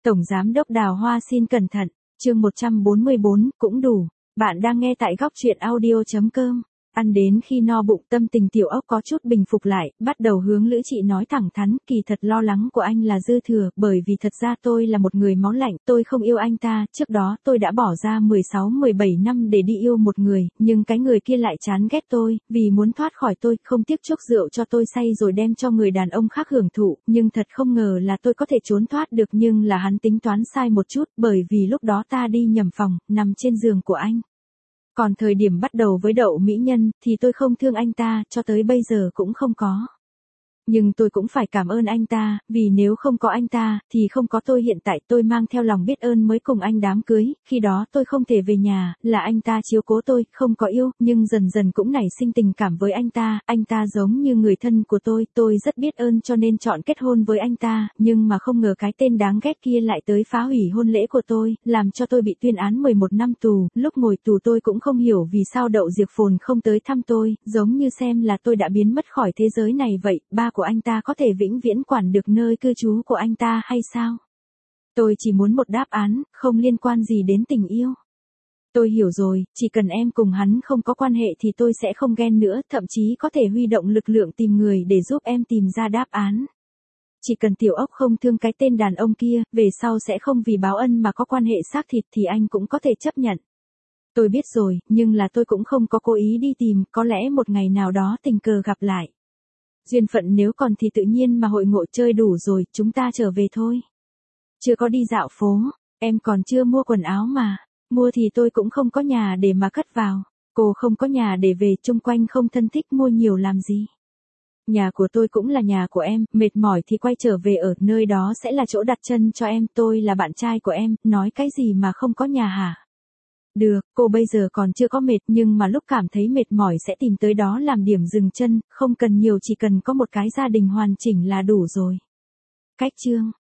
Tổng Giám đốc Đào Hoa xin cẩn thận, chương 144, cũng đủ. Bạn đang nghe tại góc truyện audio.com. Ăn đến khi no bụng, tâm tình Tiểu Ốc có chút bình phục lại, bắt đầu hướng Lữ Trị nói thẳng thắn, kỳ thật lo lắng của anh là dư thừa, bởi vì thật ra tôi là một người máu lạnh, tôi không yêu anh ta, trước đó tôi đã bỏ ra 16-17 năm để đi yêu một người, nhưng cái người kia lại chán ghét tôi, vì muốn thoát khỏi tôi, không tiếc chuốc rượu cho tôi say rồi đem cho người đàn ông khác hưởng thụ, nhưng thật không ngờ là tôi có thể trốn thoát được, nhưng là hắn tính toán sai một chút, bởi vì lúc đó ta đi nhầm phòng, nằm trên giường của anh. Còn thời điểm bắt đầu với Đậu Mỹ Nhân, thì tôi không thương anh ta, cho tới bây giờ cũng không có. Nhưng tôi cũng phải cảm ơn anh ta, vì nếu không có anh ta, thì không có tôi hiện tại. Tôi mang theo lòng biết ơn mới cùng anh đám cưới, khi đó tôi không thể về nhà, là anh ta chiếu cố tôi, không có yêu, nhưng dần dần cũng nảy sinh tình cảm với anh ta giống như người thân của tôi rất biết ơn cho nên chọn kết hôn với anh ta, nhưng mà không ngờ cái tên đáng ghét kia lại tới phá hủy hôn lễ của tôi, làm cho tôi bị tuyên án 11 năm tù, lúc ngồi tù tôi cũng không hiểu vì sao Đậu Diệp Phồn không tới thăm tôi, giống như xem là tôi đã biến mất khỏi thế giới này vậy. Ba của anh ta có thể vĩnh viễn quản được nơi cư trú của anh ta hay sao? Tôi chỉ muốn một đáp án, không liên quan gì đến tình yêu. Tôi hiểu rồi, chỉ cần em cùng hắn không có quan hệ thì tôi sẽ không ghen nữa, thậm chí có thể huy động lực lượng tìm người để giúp em tìm ra đáp án. Chỉ cần Tiểu Ốc không thương cái tên đàn ông kia, về sau sẽ không vì báo ân mà có quan hệ xác thịt thì anh cũng có thể chấp nhận. Tôi biết rồi, nhưng là tôi cũng không có cố ý đi tìm, có lẽ một ngày nào đó tình cờ gặp lại. Duyên phận nếu còn thì tự nhiên mà hội ngộ, chơi đủ rồi, chúng ta trở về thôi. Chưa có đi dạo phố, em còn chưa mua quần áo mà, mua thì tôi cũng không có nhà để mà cất vào, cô không có nhà để về, chung quanh không thân thích, mua nhiều làm gì. Nhà của tôi cũng là nhà của em, mệt mỏi thì quay trở về ở nơi đó sẽ là chỗ đặt chân cho em, tôi là bạn trai của em, nói cái gì mà không có nhà hả? Được, cô bây giờ còn chưa có mệt nhưng mà lúc cảm thấy mệt mỏi sẽ tìm tới đó làm điểm dừng chân, không cần nhiều, chỉ cần có một cái gia đình hoàn chỉnh là đủ rồi. Cách chương